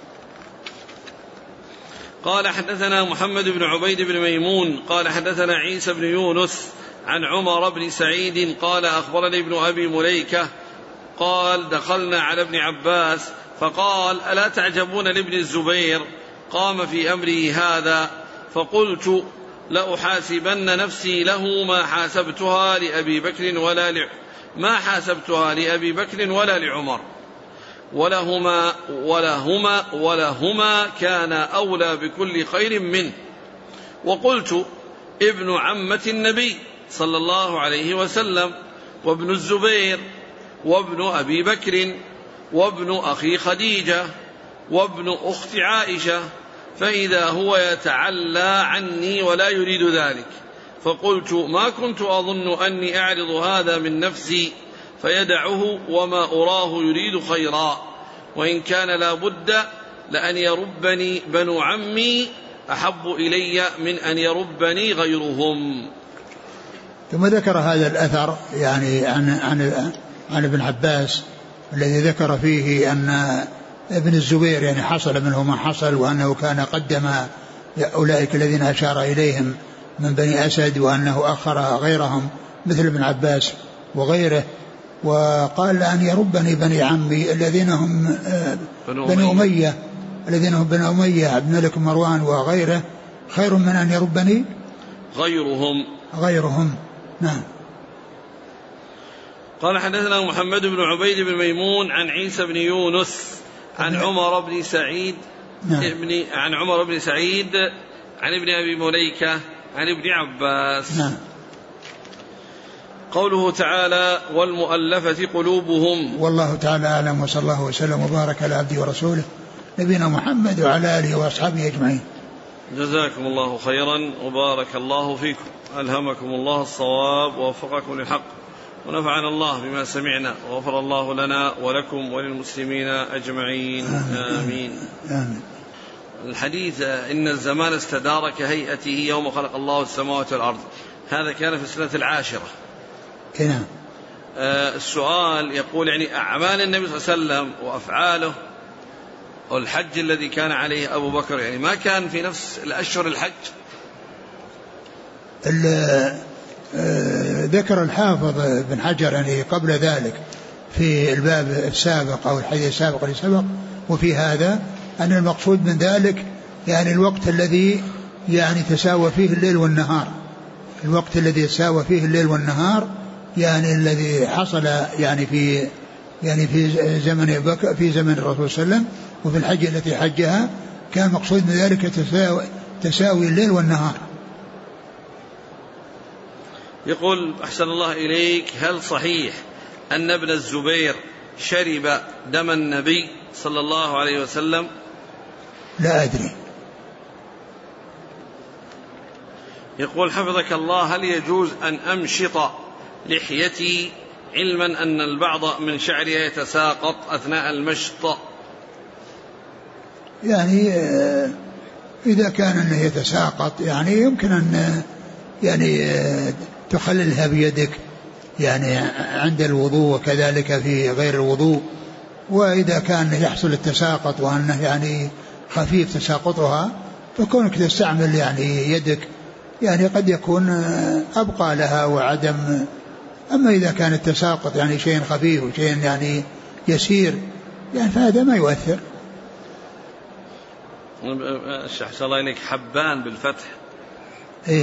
قال حدثنا محمد بن عبيد بن ميمون قال حدثنا عيسى بن يونس عن عمر بن سعيد قال أخبرني ابن أبي مليكة قال دخلنا على ابن عباس فقال ألا تعجبون لابن الزبير قام في أمره هذا؟ فقلت لأحاسبن نفسي له ما حاسبتها لأبي بكر ولا لعمر، ولهما كان أولى بكل خير منه. وقلت ابن عمة النبي صلى الله عليه وسلم، وابن الزبير، وابن أبي بكر، وابن أخي خديجة، وابن أخت عائشة، فإذا هو يتعلى عني ولا يريد ذلك. فقلت ما كنت أظن أني أعرض هذا من نفسي فيدعه وما أراه يريد خيرا، وإن كان لا بد لأن يربني بنو عمي أحب إلي من أن يربني غيرهم. ثم ذكر هذا الأثر يعني عن ابن عباس الذي ذكر فيه أن ابن الزبير يعني حصل منه ما حصل، وأنه كان قدم أولئك الذين أشار إليهم من بني أسد، وأنه أخر غيرهم مثل ابن عباس وغيره. وقال أن يربني بني عمي الذين هم بني أمية، الذين هم بني أمية عبد الملك مروان وغيره خير من أن يربني غيرهم. نعم. قال حدثنا محمد بن عبيد بن ميمون عن عيسى بن يونس عن عمر بن سعيد عن عمر بن سعيد عن ابن أبي مليكة عن ابن عباس. نعم. قوله تعالى والمؤلفة قلوبهم. والله تعالى أعلم، وصلى الله وسلم وبارك على عبده ورسوله نبينا محمد وعلى آله وأصحابه أجمعين. جزاكم الله خيرا وبارك الله فيكم، ألهمكم الله الصواب ووفقكم للحق، ونفعنا الله بما سمعنا، وغفر الله لنا ولكم وللمسلمين أجمعين. آمين. الحديث إن الزمان استدار كهيئته يوم خلق الله السماوات والأرض، هذا كان في السنة 10. نعم. السؤال يقول يعني أعمال النبي صلى الله عليه وسلم وأفعاله والحج الذي كان عليه أبو بكر يعني ما كان في نفس الأشهر الحج؟ ذكر الحافظ بن حجر يعني قبل ذلك في الباب السابق أو الحديث السابق اللي سبق، وفي هذا أن المقصود من ذلك يعني الوقت الذي يعني تساوى فيه الليل والنهار، الوقت الذي تساوى فيه الليل والنهار يعني الذي حصل يعني في زمن بكر في زمن الرسول صلى الله عليه وسلم، وفي الحج التي حجها كان مقصود من ذلك تساوي الليل والنهار. يقول أحسن الله إليك، هل صحيح أن ابن الزبير شرب دم النبي صلى الله عليه وسلم؟ لا أدري. يقول حفظك الله، هل يجوز أن أمشط لحيتي علما أن البعض من شعرها يتساقط أثناء المشط؟ يعني إذا كان أنه يتساقط يعني يمكن أن يعني تخللها بيدك يعني عند الوضوء وكذلك في غير الوضوء، وإذا كان يحصل التساقط وأنه يعني خفيف تساقطها فكونك تستعمل يعني يدك يعني قد يكون أبقى لها وعدم. أما إذا كان التساقط يعني شيء خفيف وشيء يعني يسير يعني فهذا ما يؤثر. أحسن الله إليك، حبان بالفتح. إيه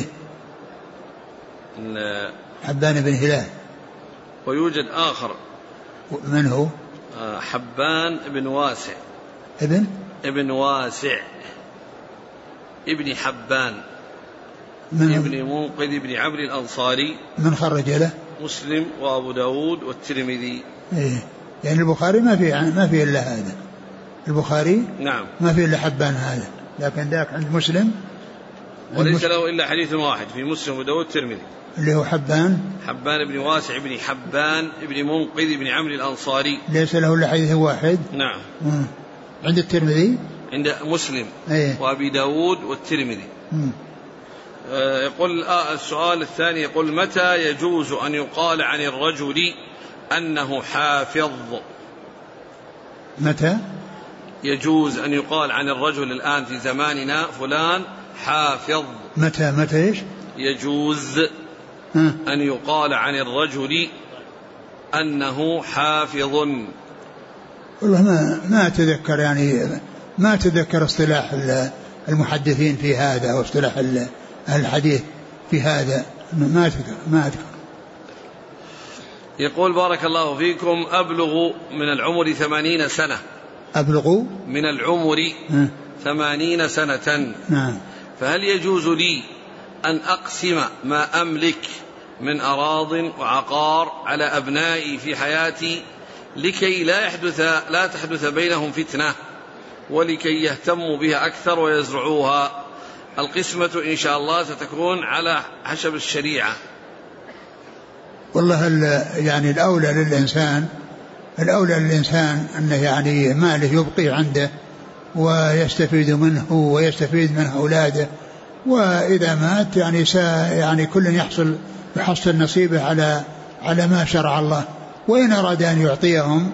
حبان بن هلال. ويوجد آخر. من هو؟ حبان بن واسع. ابن واسع ابن حبان ابن منقذ ابن عمرو الأنصاري. من خرج له؟ مسلم وأبو داود والترمذي. إيه يعني البخاري ما في إلا هذا. البخاري نعم ما في إلا حبان هذا، لكن ذاك عند مسلم وليس له إلا حديث واحد في مسلم وأبو داود والترمذي اللي هو حبان بن واسع بن حبان ابن منقذ بن عمرو الأنصاري، ليس له إلا حديث واحد. نعم. عند الترمذي عند مسلم أيه. وأبي داود والترمذي. يقول السؤال الثاني يقول متى يجوز أن يقال عن الرجل أنه حافظ؟ متى يجوز أن يقال عن الرجل الآن في زماننا فلان حافظ؟ متى إيش يجوز أن يقال عن الرجل أنه حافظ؟ والله ما أتذكر يعني ما أتذكر اصطلاح المحدثين في هذا أو اصطلاح أهل الحديث في هذا، ما أذكر. يقول بارك الله فيكم، أبلغ من العمر 80 سنة. أبلغ من العمر 80 سنة. نعم. فهل يجوز لي أن أقسم ما أملك من أراض وعقار على أبنائي في حياتي لكي لا تحدث بينهم فتنة ولكي يهتموا بها أكثر ويزرعوها؟ القسمة إن شاء الله ستكون على حسب الشريعة. والله يعني الأولى للإنسان أنه يعني ماله يبقي عنده ويستفيد منه ويستفيد من أولاده، وإذا مات يعني كل يحصل نصيبه على ما شرع الله. وإن أراد أن يعطيهم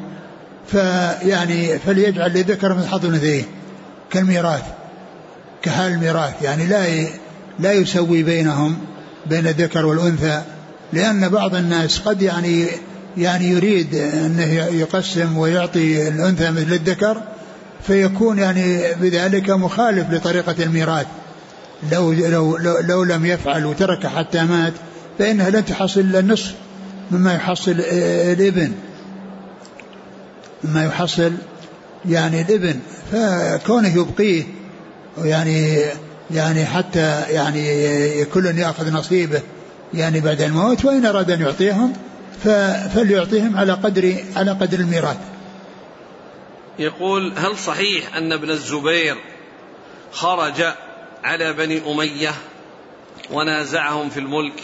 فليجعل لذكر مثل حظ الأنثيين كالميراث، كحال الميراث، يعني لا يسوي بين الذكر والأنثى، لأن بعض الناس قد يعني يريد أنه يقسم ويعطي الأنثى مثل الذكر، فيكون يعني بذلك مخالف لطريقة الميراث. لو لم يفعل وترك حتى مات فإنها لن تحصل إلا النصف مما يحصل الابن، يعني الابن. فكونه يبقيه يعني حتى يعني كل يأخذ نصيبه يعني بعد الموت، وإن أراد أن يعطيهم فليعطيهم على قدر الميراث. يقول هل صحيح أن ابن الزبير خرج على بني أمية ونازعهم في الملك؟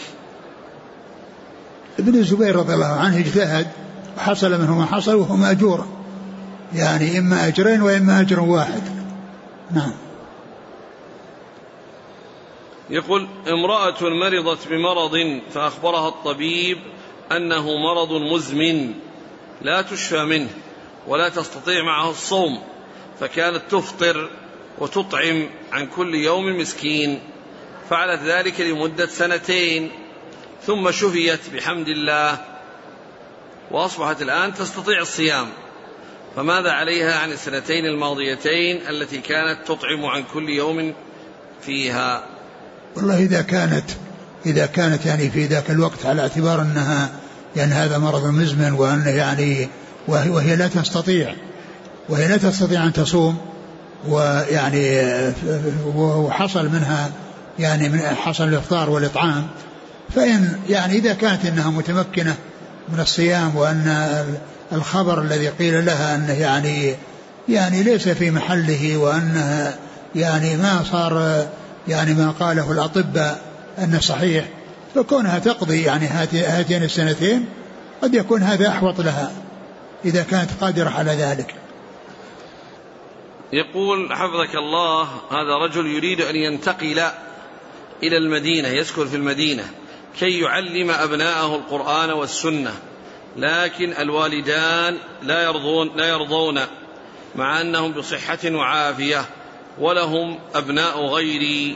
ابن الزبير رضي الله عنه اجتهد وحصل منه ما حصل وهو مأجور، يعني إما أجرين وإما أجر واحد. نعم. يقول: امرأة مرضت بمرض فأخبرها الطبيب أنه مرض مزمن لا تشفى منه ولا تستطيع معه الصوم، فكانت تفطر وتطعم عن كل يوم مسكين، فعلت ذلك لمدة 2 ثم شفيت بحمد الله وأصبحت الآن تستطيع الصيام، فماذا عليها عن 2 الماضيتين التي كانت تطعم عن كل يوم فيها؟ والله إذا كانت يعني في ذاك الوقت على اعتبار أنها يعني هذا مرض مزمن وأن يعني وهي لا تستطيع أن تصوم، ويعني وحصل منها يعني حصل الإفطار والإطعام، فإن يعني إذا كانت إنها متمكنة من الصيام وأن الخبر الذي قيل لها أنه يعني ليس في محله وأنها يعني ما صار يعني ما قاله الأطباء أنه صحيح، فكونها تقضي يعني هاتين 2 قد يكون هذا أحوط لها إذا كانت قادرة على ذلك. يقول: حفظك الله، هذا رجل يريد أن ينتقل إلى المدينة، يسكن في المدينة كي يعلم أبناءه القرآن والسنة، لكن الوالدان لا يرضون مع أنهم بصحة وعافية ولهم أبناء غيري.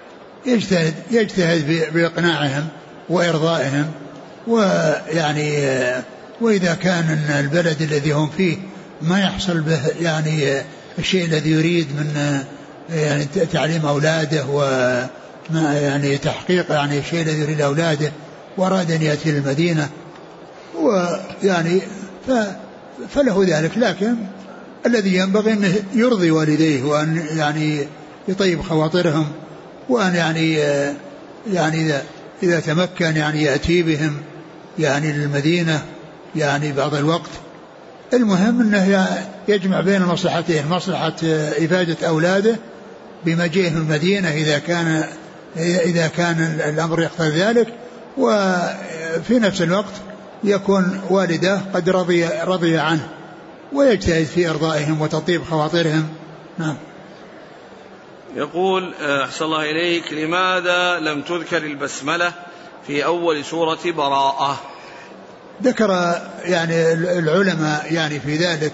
يجتهد بإقناعهم وإرضائهم، ويعني وإذا كان البلد الذي هم فيه ما يحصل به يعني الشيء الذي يريد من يعني تعليم أولاده وما يعني تحقيق يعني الشيء الذي يريد أولاده، وأراد أن يأتي للمدينة ويعني فله ذلك، لكن الذي ينبغي أن يرضي والديه وأن يعني يطيب خواطرهم، وأن يعني إذا تمكن يعني يأتي بهم يعني للمدينة يعني بعض الوقت. المهم أنه يجمع بين المصلحتين، مصلحة إفادة أولاده بمجيئهم المدينة إذا كان الأمر يقتضي ذلك، وفي نفس الوقت يكون والده قد رضي عنه ويجتهد في إرضائهم وتطيب خواطرهم. نعم. يقول: أحسن الله إليك، لماذا لم تذكر البسملة في أول سورة براءة؟ ذكر يعني العلماء يعني في ذلك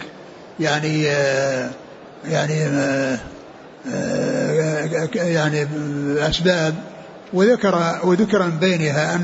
يعني أسباب، وذكر من بينها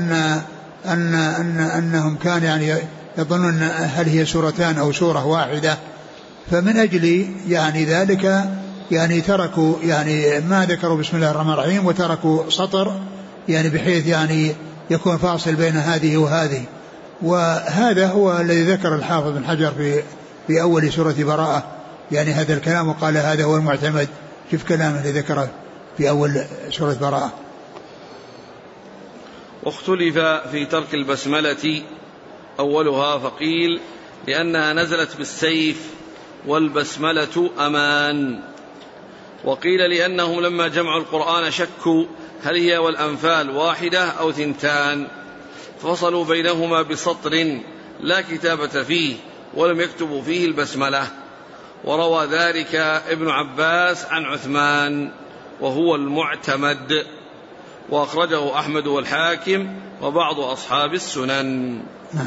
أنهم كان يعني يظنون هل هي سورتان أو سورة واحدة، فمن أجل يعني ذلك يعني تركوا يعني ما ذكروا بسم الله الرحمن الرحيم، وتركوا سطر يعني بحيث يعني يكون فاصل بين هذه وهذه. وهذا هو الذي ذكر الحافظ بن حجر في أول سورة براءة يعني هذا الكلام، وقال هذا هو المعتمد. شوف كلامه الذي ذكره في أول سورة براءة. واختلف في ترك البسملة، أولها فقيل لأنها نزلت بالسيف والبسملة أمان، وقيل لأنهم لما جمعوا القرآن شكوا هل هي والأنفال واحدة أو 2، فصلوا بينهما بسطر لا كتابة فيه ولم يكتبوا فيه البسملة. وروى ذلك ابن عباس عن عثمان وهو المعتمد، وأخرجه أحمد والحاكم وبعض أصحاب السنن.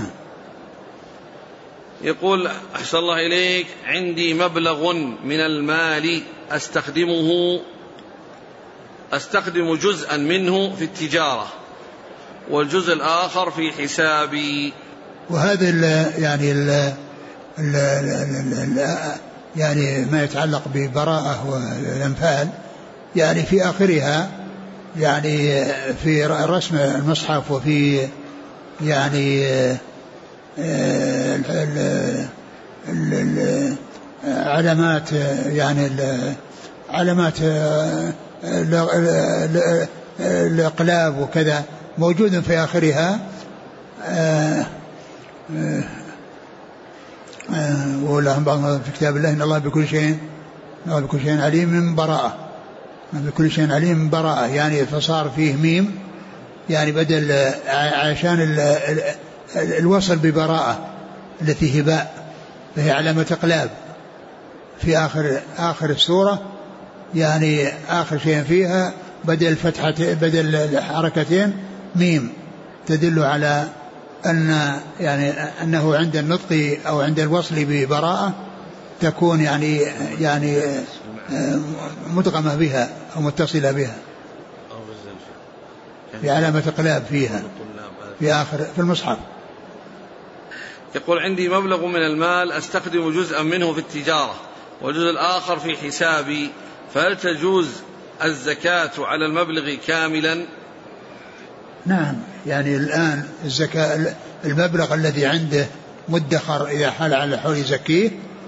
يقول: أحسن الله إليك، عندي مبلغ من المال أستخدم جزءا منه في التجارة والجزء الآخر في حسابي. وهذا يعني ما يتعلق ببراءة والأنفال يعني في آخرها يعني في رسم المصحف وفي يعني علامات يعني علامات الإقلاب وكذا موجود في آخرها. ولهم بعض في كتاب الله إن الله بكل شيء عليم من براءة، بكل شيء عليم من براءة يعني فصار فيه ميم يعني بدل عشان الوصل ببراءة التي هباء، فهي علامة إقلاب في آخر السورة يعني آخر شيء فيها بدل الحركتين ميم تدل على أن يعني أنه عند النطق أو عند الوصل ببراءة تكون يعني مدغمة بها أو متصلة بها بعلامة إقلاب فيها في آخر في المصحف. يقول عندي مبلغ من المال أستخدم جزءا منه في التجارة والجزء الآخر في حسابي، فهل تجوز الزكاة على المبلغ كاملا؟ نعم، يعني الآن الزكاة المبلغ الذي عنده مدخر إذا حال على الحول يزكيه،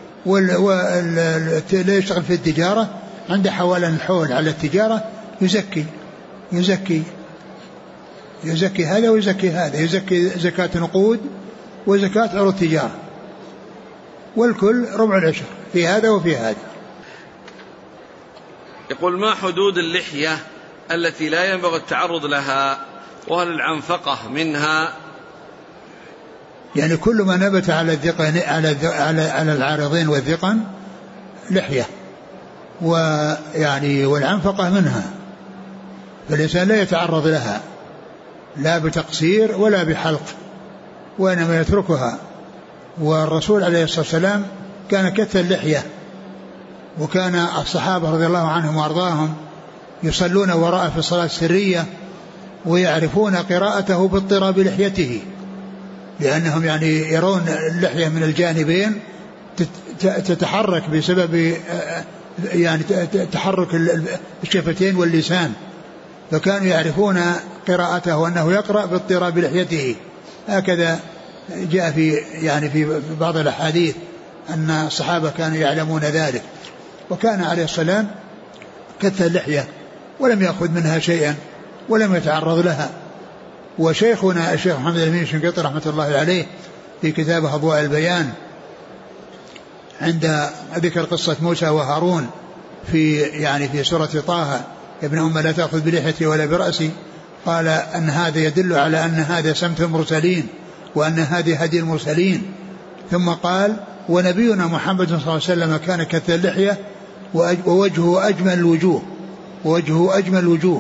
لا يشتغل في التجارة عنده حوالا الحول على التجارة يزكي هذا ويزكي هذا، يزكي زكاة نقود وزكاة عروض التجارة، والكل ربع العشر في هذا وفي هذا. يقول ما حدود اللحية التي لا ينبغي التعرض لها، وهل العنفقة منها؟ يعني كل ما نبت على الذقن على العارضين والذقن لحية، ويعني والعنفقة منها، فالإنسان لا يتعرض لها لا بتقصير ولا بحلق، وإنما يتركها. والرسول عليه الصلاة والسلام كان كث اللحية، وكان الصحابة رضي الله عنهم وأرضاهم يصلون وراءه في الصلاة السرية ويعرفون قراءته باضطراب لحيته، لأنهم يعني يرون اللحية من الجانبين تتحرك بسبب يعني تحرك الشفتين واللسان، فكانوا يعرفون قراءته وأنه يقرأ باضطراب لحيته. هكذا جاء في بعض الأحاديث أن الصحابة كانوا يعلمون ذلك. وكان عليه السلام كث اللحية ولم يأخذ منها شيئا ولم يتعرض لها. وشيخنا الشيخ محمد الأمين الشنقيطي رحمة الله عليه في كتابه أضواء البيان عند ذكر قصة موسى وهارون في سورة طه ابن أم لا تأخذ بلحيتي ولا برأسي، قال أن هذا يدل على أن هذا سمت المرسلين وأن هذه هدي المرسلين. ثم قال ونبينا محمد صلى الله عليه وسلم كان كث اللحية ووجهه أجمل الوجوه.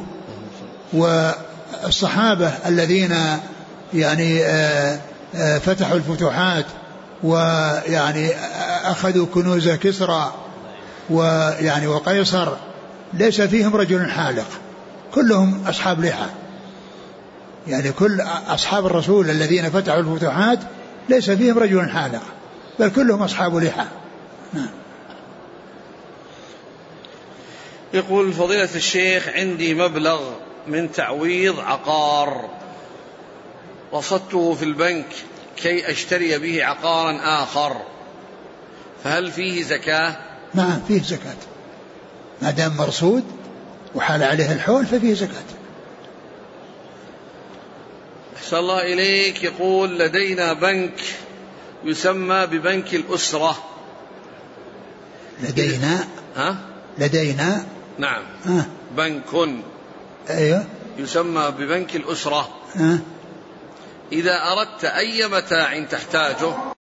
والصحابة الذين يعني فتحوا الفتوحات ويعني أخذوا كنوز كسرى ويعني وقيصر ليس فيهم رجل حالق، كلهم أصحاب لحى، يعني كل أصحاب الرسول الذين فتحوا الفتوحات ليس فيهم رجل حالق بل كلهم أصحاب لحى. نعم. يقول فضيلة الشيخ عندي مبلغ من تعويض عقار رصدته في البنك كي أشتري به عقارا آخر، فهل فيه زكاة؟ نعم فيه زكاة، ما دام مرصود وحال عليه الحول ففيه زكاة. أحسن الله إليك. يقول لدينا بنك يسمى ببنك الأسرة. لدينا نعم بنك أيوه يسمى ببنك الأسرة. إذا أردت أي متاع تحتاجه